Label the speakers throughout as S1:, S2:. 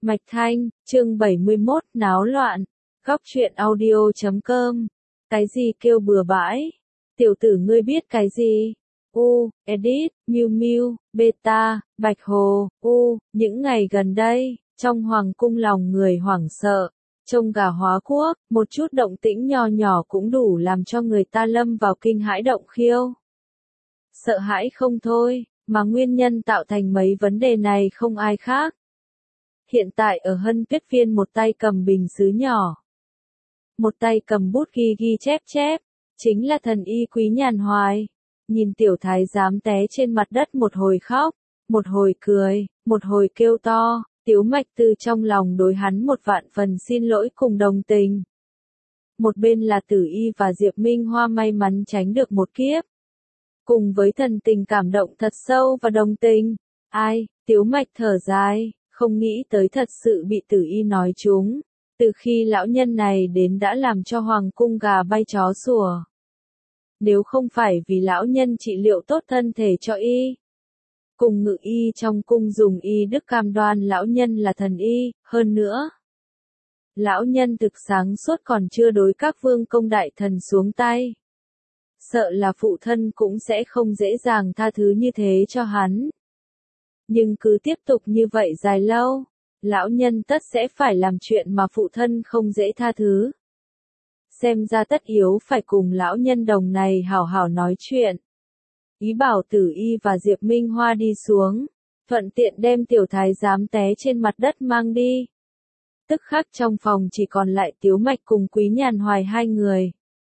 S1: Mạch Thanh, chương 71, náo loạn. Góc truyện audio.com. Cái gì kêu bừa bãi? Tiểu tử ngươi biết cái gì? Edit, Miu Miu, Beta, Bạch Hồ, những ngày gần đây, trong hoàng cung lòng người hoảng sợ, trông gà hóa quốc, một chút động tĩnh nho nhỏ cũng đủ làm cho người ta lâm vào kinh hãi động khiêu. Sợ hãi không thôi, mà nguyên nhân tạo thành mấy vấn đề này không ai khác. Hiện tại ở Hân Tuyết Viên một tay cầm bình sứ nhỏ, một tay cầm bút ghi chép, chính là thần y Quý Nhàn Hoài. Nhìn tiểu thái giám té trên mặt đất một hồi khóc, một hồi cười, một hồi kêu to, Tiếu Mạch từ trong lòng đối hắn một vạn phần xin lỗi cùng đồng tình. Một bên là Tử Y và Diệp Minh Hoa may mắn tránh được một kiếp. Cùng với thần tình cảm động thật sâu và đồng tình, Tiếu Mạch thở dài, không nghĩ tới thật sự bị Tử Y nói trúng. Từ khi lão nhân này đến đã làm cho hoàng cung gà bay chó sủa. Nếu không phải vì lão nhân trị liệu tốt thân thể cho y, cùng ngự y trong cung dùng y đức cam đoan lão nhân là thần y, hơn nữa. Lão nhân thực sáng suốt còn chưa đối các vương công đại thần xuống tay. Sợ là phụ thân cũng sẽ không dễ dàng tha thứ như thế cho hắn. Nhưng cứ tiếp tục như vậy dài lâu, lão nhân tất sẽ phải làm chuyện mà phụ thân không dễ tha thứ. Xem ra tất yếu phải cùng lão nhân đồng này hảo hảo nói chuyện. Ý bảo Tử Y và Diệp Minh Hoa đi xuống, thuận tiện đem tiểu thái giám té trên mặt đất mang đi. Tức khắc trong phòng chỉ còn lại Tiếu Mạch cùng Quý Nhàn Hoài hai người.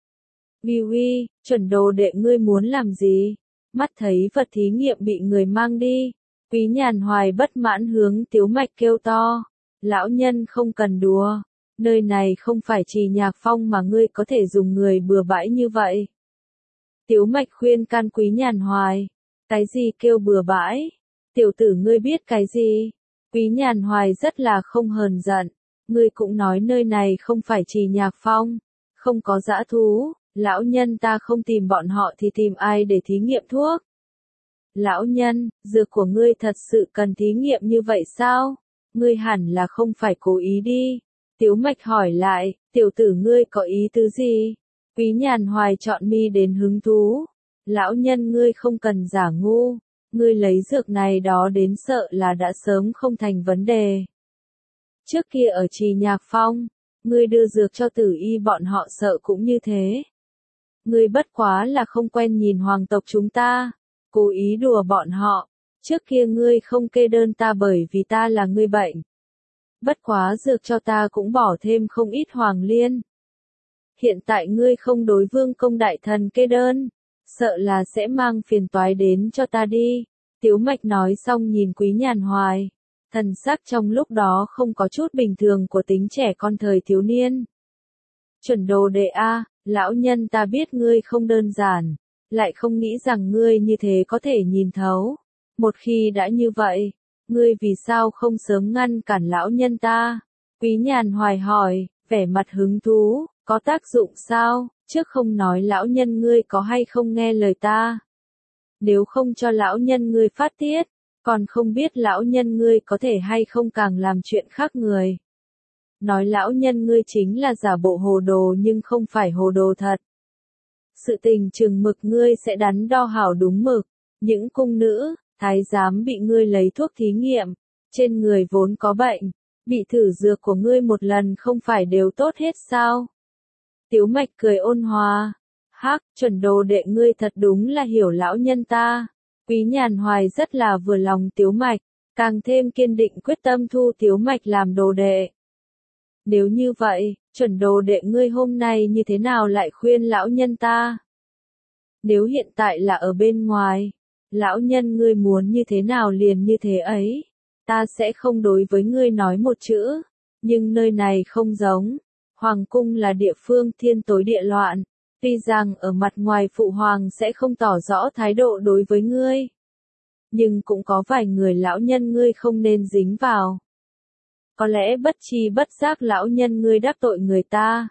S1: Uy, chuẩn đồ đệ ngươi muốn làm gì? Mắt thấy vật thí nghiệm bị người mang đi. Quý Nhàn Hoài bất mãn hướng Tiếu Mạch kêu to. Lão nhân không cần đùa. Nơi này không phải Trì Nhạc Phong mà ngươi có thể dùng người bừa bãi như vậy. Tiếu Mạch khuyên can Quý Nhàn Hoài. Cái gì kêu bừa bãi? Tiểu tử ngươi biết cái gì? Quý Nhàn Hoài rất là không hờn giận. Ngươi cũng nói nơi này không phải Trì Nhạc Phong. Không có dã thú. Lão nhân ta không tìm bọn họ thì tìm ai để thí nghiệm thuốc? Lão nhân, dược của ngươi thật sự cần thí nghiệm như vậy sao? Ngươi hẳn là không phải cố ý đi. Tiếu Mạch hỏi lại, tiểu tử ngươi có ý tứ gì? Quý Nhàn Hoài chọn mi đến hứng thú. Lão nhân ngươi không cần giả ngu. Ngươi lấy dược này đó đến sợ là đã sớm không thành vấn đề. Trước kia ở Trì Nhạc Phong, ngươi đưa dược cho Tử Y bọn họ sợ cũng như thế. Ngươi bất quá là không quen nhìn hoàng tộc chúng ta, cố ý đùa bọn họ. Trước kia ngươi không kê đơn ta bởi vì ta là ngươi bệnh. Bất quá dược cho ta cũng bỏ thêm không ít hoàng liên. Hiện tại ngươi không đối vương công đại thần kê đơn, sợ là sẽ mang phiền toái đến cho ta đi. Tiếu Mạch nói xong nhìn Quý Nhàn Hoài. Thần sắc trong lúc đó không có chút bình thường của tính trẻ con thời thiếu niên. Chuẩn đồ đệ A, lão nhân ta biết ngươi không đơn giản, lại không nghĩ rằng ngươi như thế có thể nhìn thấu. Một khi đã như vậy, ngươi vì sao không sớm ngăn cản lão nhân ta? Quý Nhàn Hoài hỏi, vẻ mặt hứng thú, có tác dụng sao? Trước không nói lão nhân ngươi có hay không nghe lời ta. Nếu không cho lão nhân ngươi phát tiết, còn không biết lão nhân ngươi có thể hay không càng làm chuyện khác người. Nói lão nhân ngươi chính là giả bộ hồ đồ nhưng không phải hồ đồ thật. Sự tình chừng mực ngươi sẽ đắn đo hảo đúng mực. Những cung nữ, thái giám bị ngươi lấy thuốc thí nghiệm, trên người vốn có bệnh, bị thử dược của ngươi một lần không phải đều tốt hết sao? Tiếu Mạch cười ôn hòa. Hắc, chuẩn đồ đệ ngươi thật đúng là hiểu lão nhân ta. Quý Nhàn Hoài rất là vừa lòng Tiếu Mạch, càng thêm kiên định quyết tâm thu Tiếu Mạch làm đồ đệ. Nếu như vậy, chuẩn đồ đệ ngươi hôm nay như thế nào lại khuyên lão nhân ta? Nếu hiện tại là ở bên ngoài, lão nhân ngươi muốn như thế nào liền như thế ấy, ta sẽ không đối với ngươi nói một chữ, nhưng nơi này không giống, hoàng cung là địa phương thiên tối địa loạn, tuy rằng ở mặt ngoài phụ hoàng sẽ không tỏ rõ thái độ đối với ngươi, nhưng cũng có vài người lão nhân ngươi không nên dính vào. Có lẽ bất tri bất giác lão nhân ngươi đắc tội người ta.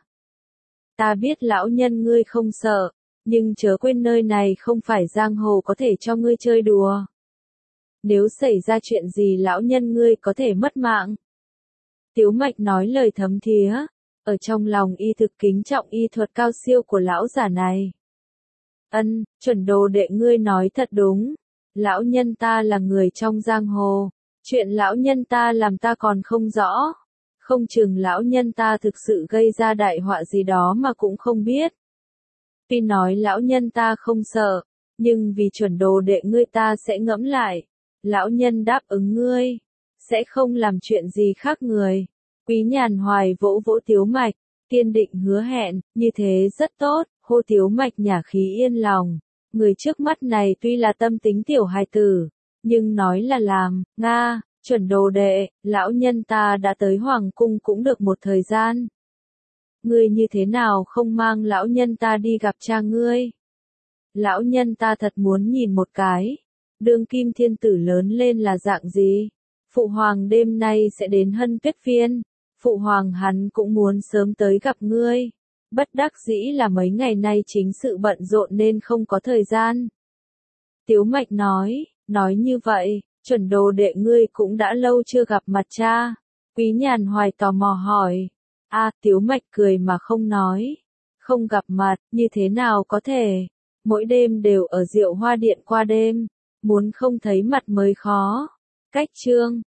S1: Ta biết lão nhân ngươi không sợ, nhưng chớ quên nơi này không phải giang hồ có thể cho ngươi chơi đùa. Nếu xảy ra chuyện gì lão nhân ngươi có thể mất mạng. Tiếu Mạch nói lời thấm thía, ở trong lòng y thực kính trọng y thuật cao siêu của lão giả này. Ân, chuẩn đồ đệ ngươi nói thật đúng. Lão nhân ta là người trong giang hồ. Chuyện lão nhân ta làm ta còn không rõ. Không chừng lão nhân ta thực sự gây ra đại họa gì đó mà cũng không biết. Tuy nói lão nhân ta không sợ, nhưng vì chuẩn đồ đệ ngươi ta sẽ ngẫm lại. Lão nhân đáp ứng ngươi, sẽ không làm chuyện gì khác người. Quý Nhàn Hoài vỗ vỗ Tiếu Mạch, kiên định hứa hẹn, như thế rất tốt, hô Tiếu Mạch nhả khí yên lòng. Người trước mắt này tuy là tâm tính tiểu hài tử, nhưng nói là làm, Nga, chuẩn đồ đệ, lão nhân ta đã tới Hoàng Cung cũng được một thời gian. Ngươi như thế nào không mang lão nhân ta đi gặp cha ngươi? Lão nhân ta thật muốn nhìn một cái. Đương kim thiên tử lớn lên là dạng gì? Phụ hoàng đêm nay sẽ đến Hân Tuyết Phiên. Phụ hoàng hắn cũng muốn sớm tới gặp ngươi. Bất đắc dĩ là mấy ngày nay chính sự bận rộn nên không có thời gian. Tiếu Mạch nói như vậy, chuẩn đồ đệ ngươi cũng đã lâu chưa gặp mặt cha. Quý Nhàn Hoài tò mò hỏi. Tiếu Mạch cười mà không nói. Không gặp mặt, như thế nào có thể? Mỗi đêm đều ở Diệu Hoa Điện qua đêm. Muốn không thấy mặt mới khó. Cách chương